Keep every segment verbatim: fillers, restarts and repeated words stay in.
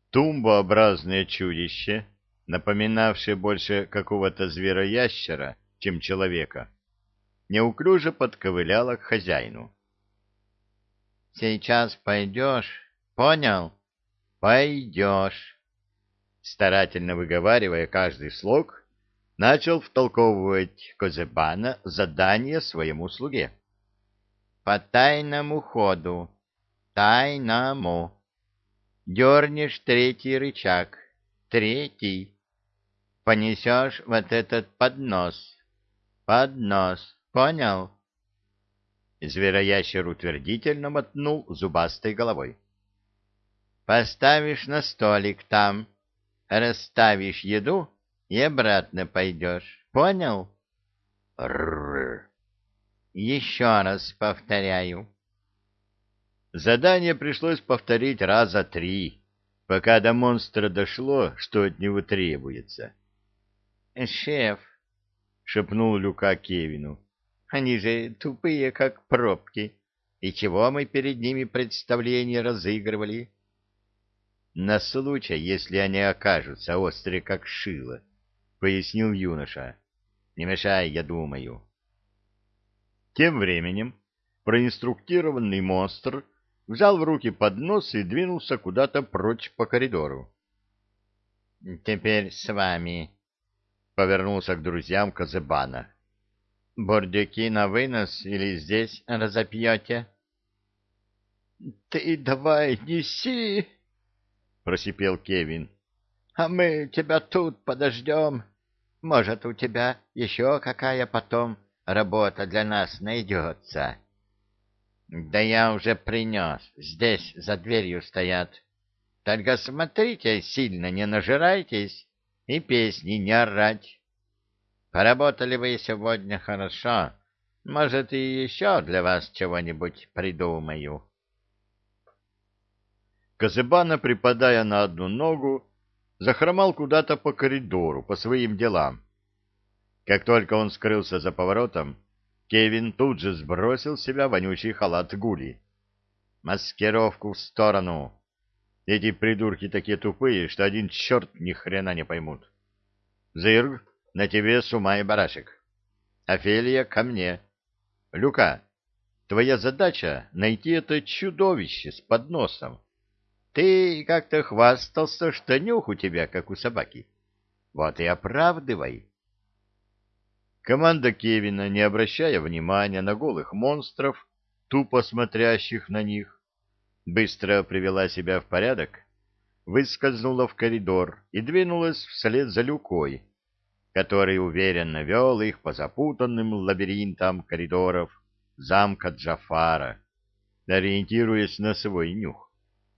Тумбообразное чудище, напоминавшее больше какого-то звероящера, чем человека, неуклюже подковыляло к хозяину. — Сейчас пойдешь, понял? Пойдешь. Старательно выговаривая каждый слог, начал втолковывать Козебана задание своему слуге. — По тайному ходу, тайному. Дернешь третий рычаг, третий. Понесешь вот этот поднос, поднос, понял? Звероящер утвердительно мотнул зубастой головой. Поставишь на столик там, расставишь еду и обратно пойдешь, понял? Рррр. Еще раз повторяю. Задание пришлось повторить раза три, пока до монстра дошло, что от него требуется. — Шеф, — шепнул Люка Кевину, — они же тупые, как пробки. И чего мы перед ними представление разыгрывали? — На случай, если они окажутся острые, как шило, — пояснил юноша. — Не мешай, я думаю. Тем временем проинструктированный монстр взял в руки поднос и двинулся куда-то прочь по коридору. — Теперь с вами, — повернулся к друзьям Козебана. — Бурдюки на вынос или здесь разопьете? — Ты давай неси, — просипел Кевин, — а мы тебя тут подождем. Может, у тебя еще какая потом работа для нас найдется. — Да я уже принес. Здесь за дверью стоят. Только смотрите, сильно не нажирайтесь и песни не орать. Поработали вы сегодня хорошо. Может, и еще для вас чего-нибудь придумаю. Козыбана, припадая на одну ногу, захромал куда-то по коридору, по своим делам. Как только он скрылся за поворотом, Кевин тут же сбросил с себя вонючий халат Гули. «Маскировку в сторону! Эти придурки такие тупые, что один черт ни хрена не поймут. Зырг, на тебе Сума и Барашек. Офелия, ко мне. Люка, твоя задача — найти это чудовище с подносом. Ты как-то хвастался, что нюх у тебя, как у собаки. Вот и оправдывай». Команда Кевина, не обращая внимания на голых монстров, тупо смотрящих на них, быстро привела себя в порядок, выскользнула в коридор и двинулась вслед за Люкой, который уверенно вел их по запутанным лабиринтам коридоров замка Джафара, ориентируясь на свой нюх.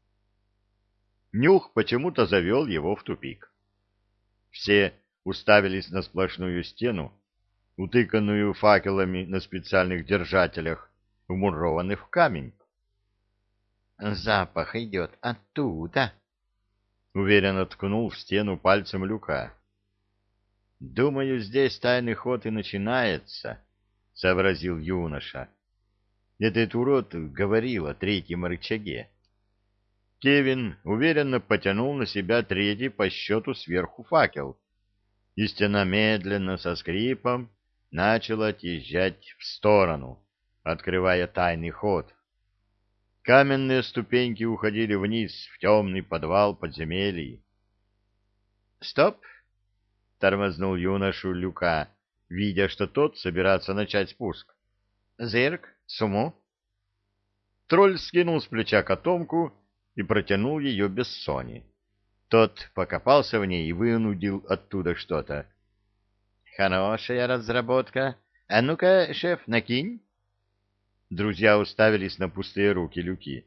Нюх почему-то завел его в тупик. Все уставились на сплошную стену, утыканную факелами на специальных держателях, вмурованных в камень. «Запах идет оттуда», — уверенно ткнул в стену пальцем Люка. «Думаю, здесь тайный ход и начинается», — сообразил юноша. «Этот урод говорил о третьем рычаге». Кевин уверенно потянул на себя третий по счету сверху факел, и стена медленно со скрипом начала отъезжать в сторону, открывая тайный ход. Каменные ступеньки уходили вниз в темный подвал подземелья. «Стоп!» — тормознул юношу Люка, видя, что тот собирается начать спуск. «Зырк, Суму!» Тролль скинул с плеча котомку и протянул ее Бессоне. Тот покопался в ней и вынудил оттуда что-то. «Хорошая разработка. А ну-ка, шеф, накинь!» Друзья уставились на пустые руки Люки.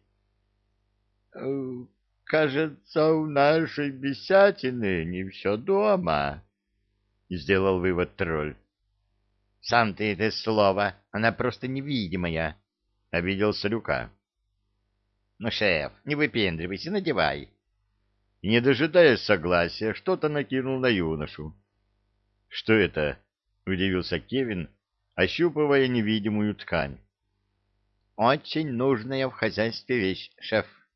«Кажется, у нашей бесятины не все дома», — сделал вывод тролль. «Сам ты это слово, она просто невидимая», — обиделся Люка. «Ну, шеф, не выпендривайся, надевай». И, не дожидаясь согласия, что-то накинул на юношу. «Что это?» — удивился Кевин, ощупывая невидимую ткань. «Очень нужная в хозяйстве вещь, шеф»,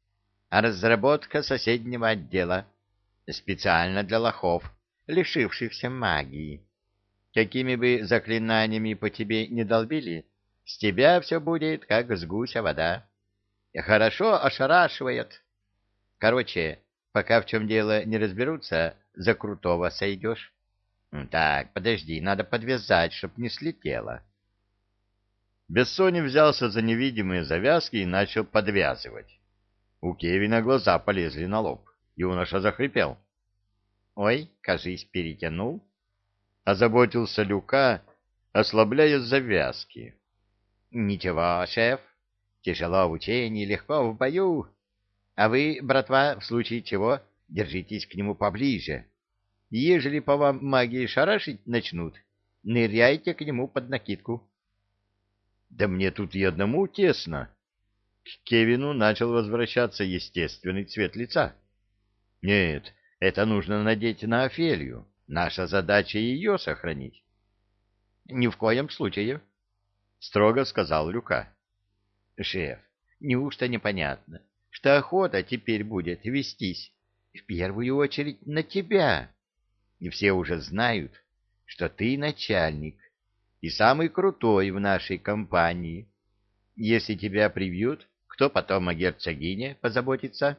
а разработка соседнего отдела. Специально для лохов, лишившихся магии. Какими бы заклинаниями по тебе не долбили, с тебя все будет, как с гуся вода. Хорошо ошарашивает. Короче, пока в чем дело не разберутся, за крутого сойдешь. Так, подожди, надо подвязать, чтоб не слетело. Бессонев взялся за невидимые завязки и начал подвязывать. У Кевина глаза полезли на лоб. Юноша захрипел. — Ой, кажись, перетянул. Озаботился Люка, ослабляя завязки. — Ничего, шеф. Тяжело в учении, легко в бою. А вы, братва, в случае чего, держитесь к нему поближе. Ежели по вам магии шарашить начнут, ныряйте к нему под накидку. — Да мне тут и одному тесно. К Кевину начал возвращаться естественный цвет лица. — Нет, это нужно надеть на Офелию. Наша задача ее сохранить. — Ни в коем случае, — строго сказал Люка. — Шеф, неужто непонятно, что охота теперь будет вестись в первую очередь на тебя? И все уже знают, что ты начальник и самый крутой в нашей компании. Если тебя прибьют, кто потом о герцогине позаботится?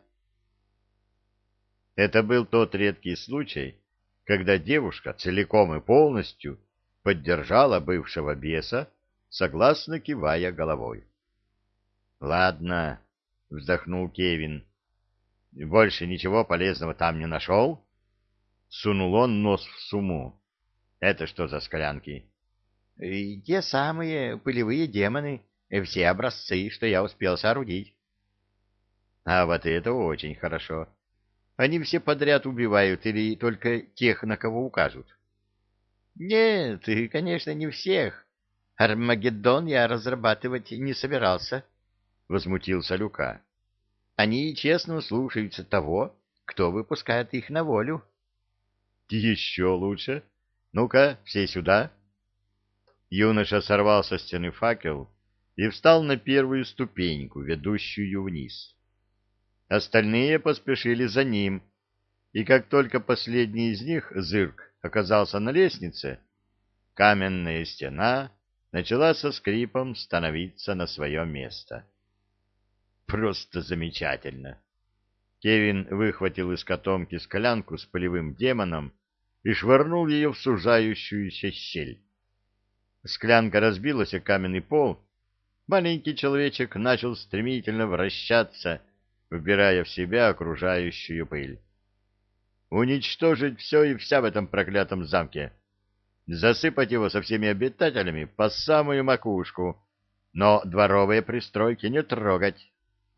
Это был тот редкий случай, когда девушка целиком и полностью поддержала бывшего беса, согласно кивая головой. — Ладно, — вздохнул Кевин. — Больше ничего полезного там не нашел? Сунул он нос в сумму. — Это что за склянки? — Те самые пылевые демоны, все образцы, что я успел соорудить. — А вот это очень хорошо. Они все подряд убивают или только тех, на кого укажут? — Нет, конечно, не всех. Армагеддон я разрабатывать не собирался, — возмутился Люка. — Они честно слушаются того, кто выпускает их на волю. — Еще лучше. Ну-ка, все сюда. Юноша сорвал со стены факел и встал на первую ступеньку, ведущую вниз. Остальные поспешили за ним, и как только последний из них, Зырк, оказался на лестнице, каменная стена начала со скрипом становиться на свое место. Просто замечательно! Кевин выхватил из котомки склянку с пылевым демоном и швырнул ее в сужающуюся щель. Склянка разбилась о каменный пол, маленький человечек начал стремительно вращаться, вбирая в себя окружающую пыль. Уничтожить все и вся в этом проклятом замке. Засыпать его со всеми обитателями по самую макушку, но дворовые пристройки не трогать.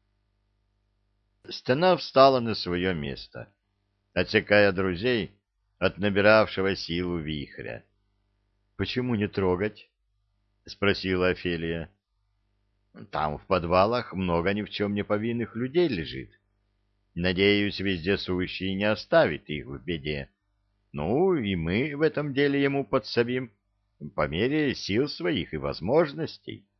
Стена встала на свое место, отсекая друзей от набиравшего силу вихря. — Почему не трогать? — спросила Офелия. Там в подвалах много ни в чем не повинных людей лежит. Надеюсь, вездесущий не оставит их в беде. Ну, и мы в этом деле ему подсобим по мере сил своих и возможностей.